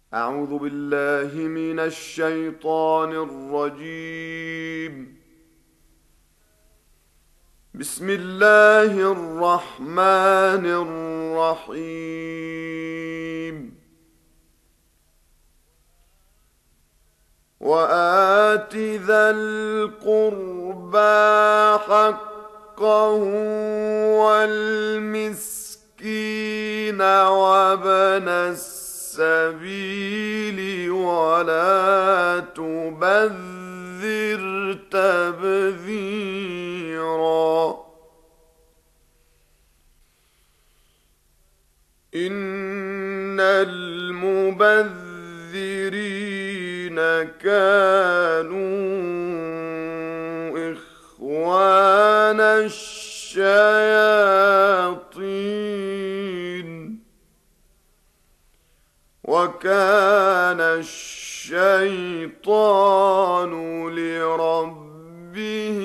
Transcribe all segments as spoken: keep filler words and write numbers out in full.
أعوذ بالله من الشيطان الرجيم. بسم الله الرحمن الرحيم. وآت ذا القربى حقه والمسكين وابن السبيل ولا تبذر تبذيرا. إن المبذرين كانوا إخوان الشياطين وكان الشيطان لربه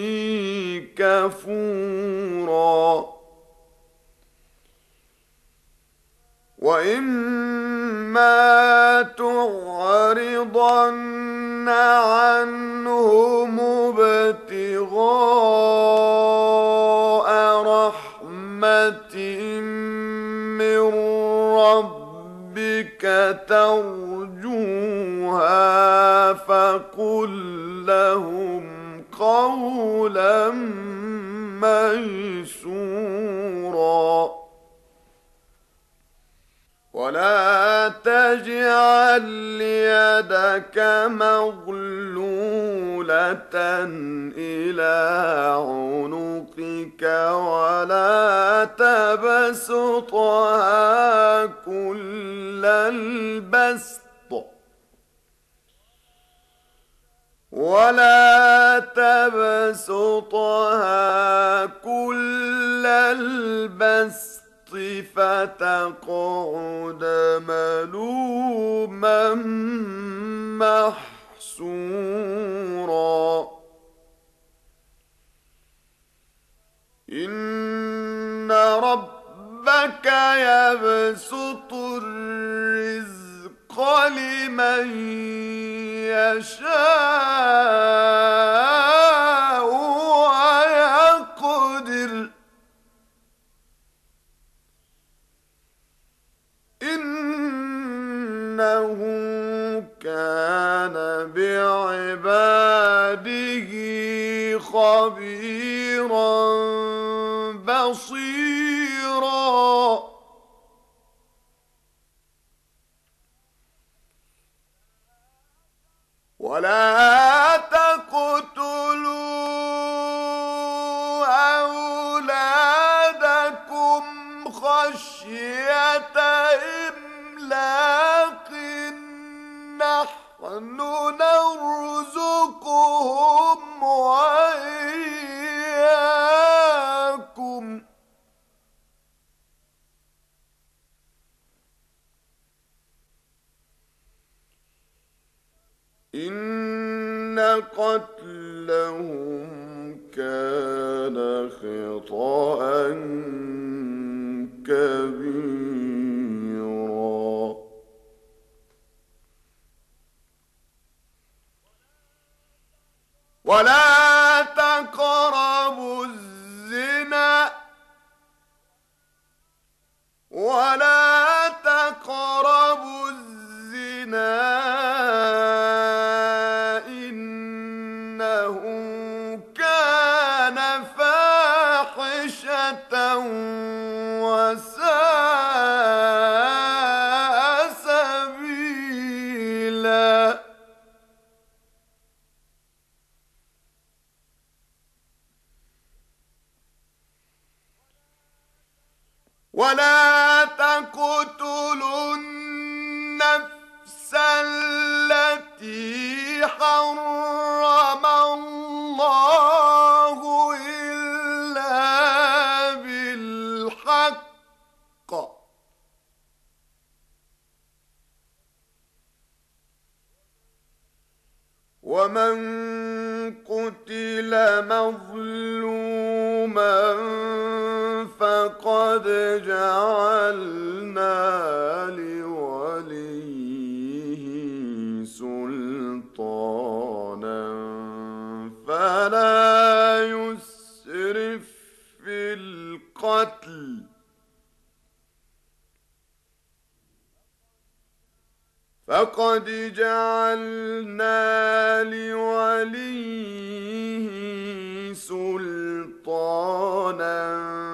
كفورا. وإما تعرضن عنهم ابتغاء رحمة من ربك ترجوها فقل لهم قولا ميسورا. ولا تجعل يدك مغلولة إلى عنقك ولا تبسطها كل البسط ولا تبسطها كل البسط فتقعد ملوما محسورا. إن ربك يبسط الرزق لمن يشاء ويقدر إنه كان بعباده خبيرا بصيرا. ولا تقتلوا أولادكم خشية إملاق نحن نرزقهم وإياكم إن قتلهم كان خطأ كبيرا. ولا تقربوا الزنا ولا تقربوا الزنا إنه كان فاحشة وساء سبيلا. ولا تقتلوا النفس التي حرم الله إلا بالحق ومن قتل مظلوما فقد جعلنا لوليه فقد جعلنا لوليه سلطانا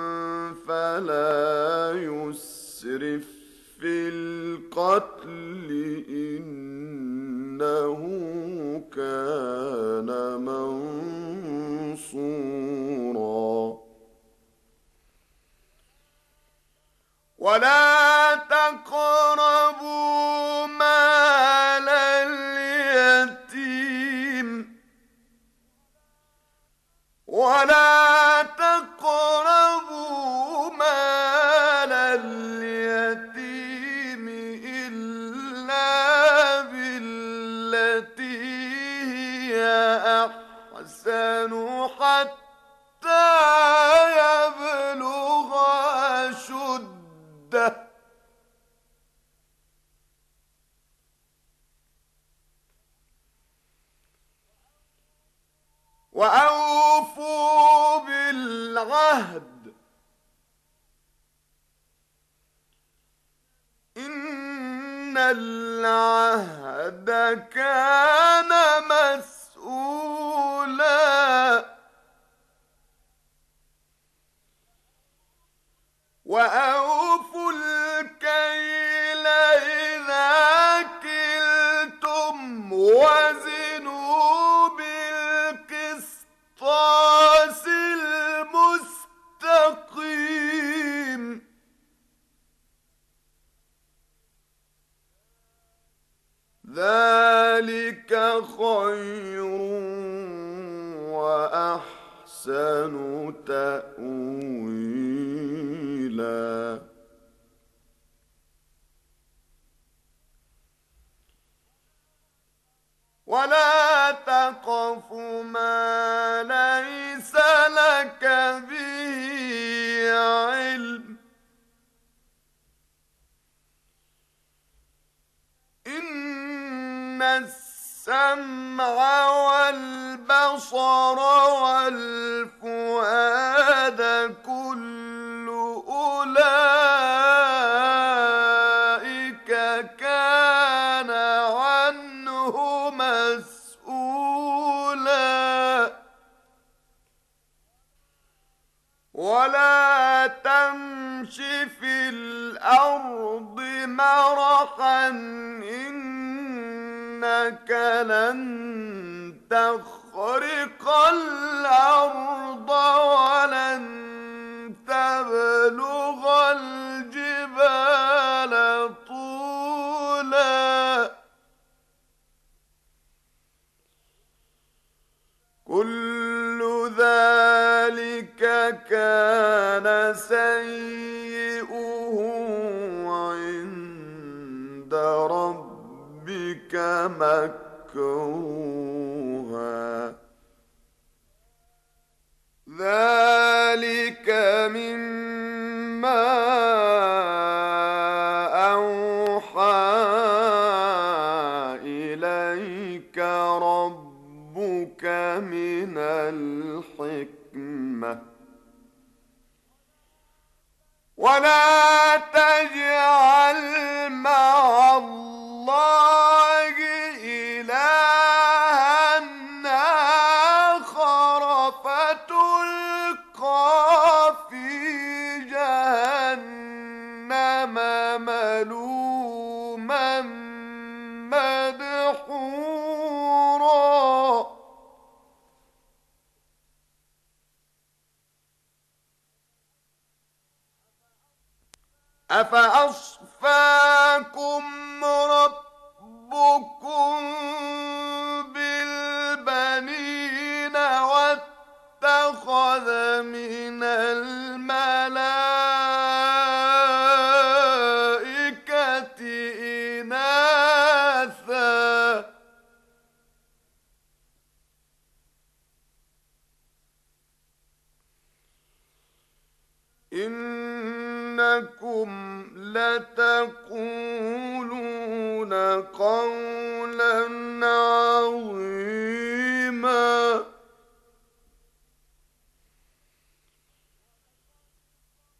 فلا يسرف في القتل إنه كان منصورا ولا تقربوا مال اليتيم ولا تقربوا مال اليتيم إلا بالتي هي أحسن حتى يبلغ أشده وأوفوا بالعهد إن العهد كان مسؤولا وأوفوا الكيل إذا كلتم وزنوا بالقسطاس المستقيم ذلك خير وأحسن تأويلا ولا تقف ما ليس لك به علم إن السمع والبصر والفؤاد كل أولئك كان عنه مسؤولا ولا تمش في الأرض مرحا إنك لن تخرق الأرض ولن تبلغ الجبال طولا كل ذلك كان سيئه عند ربك مكروها ذلك مما أوحى إليك ربك من الحكمة ولا تجعل مع الله إلها آخر فتلقى في جهنم ملوما مدحورا أفأصفاكم ربكم بالبنين واتخذ من الملائكة إناثا إنكم لتقولون قولا عظيما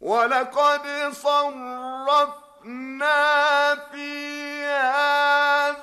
ولقد صرفنا في هذا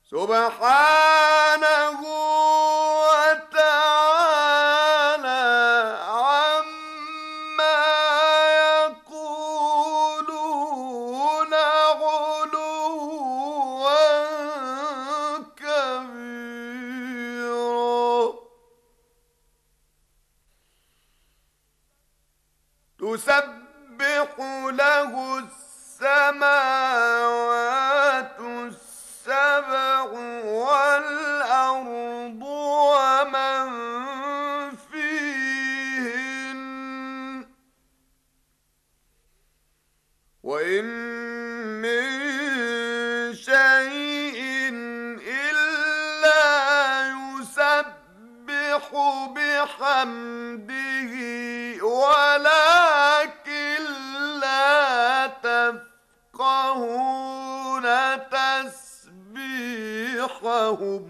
سبحانه وتعالى عما يقولون علوا كبيرا. تسبح له السماوات السبع والأرض ومن فيهن وإن من شيء إلا يسبح بحمده ولكن لا تفقهون تسبيحهم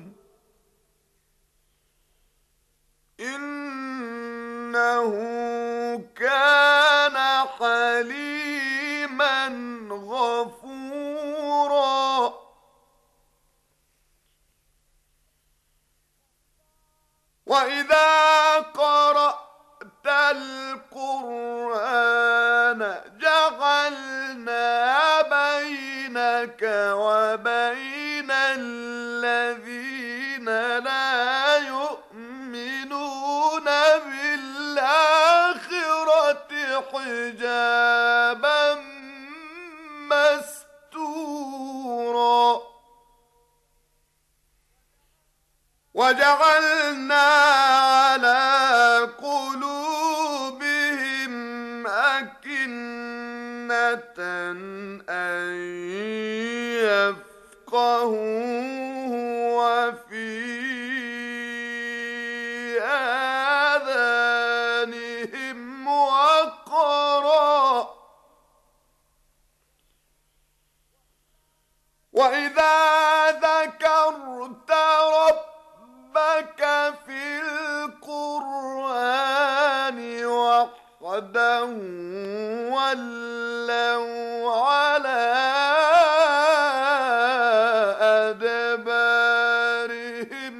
إنه كان حليما غفورا. وإذا قرأت القرآن جعلنا بينك وبين الذين لا يؤمنون بالآخرة حجابا مستورا. وجعلنا على قلوبهم أكنة أن يفقهوه وفي آذانهم وقرا وإذا ذكرت ربك في القرآن وحده ولوا على أدبارهم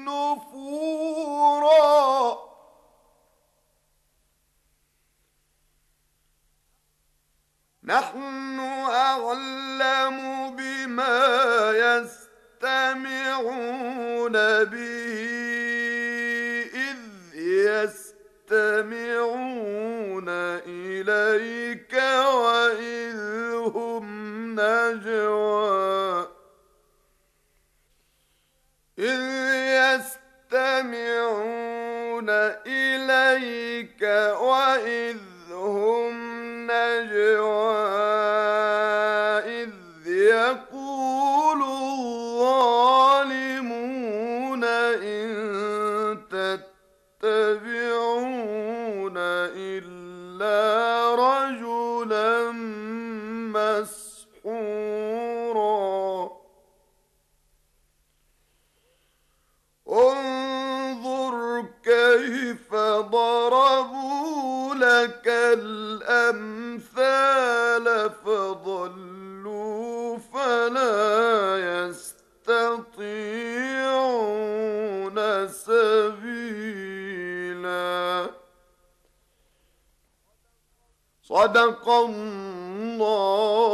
نفورا. نحن أعلم بما يستمعون به إذ يستمعون إليك وإذ هم نجوى إذ يستمعون إليك وإذ هم نجوى إذ يقول الظالمون إن تتبعون إلا رجلا مسحورا. انظر كيف ضربوا لك الأمثال فضلوا فلا يستطيعون سبيلا. صدق الله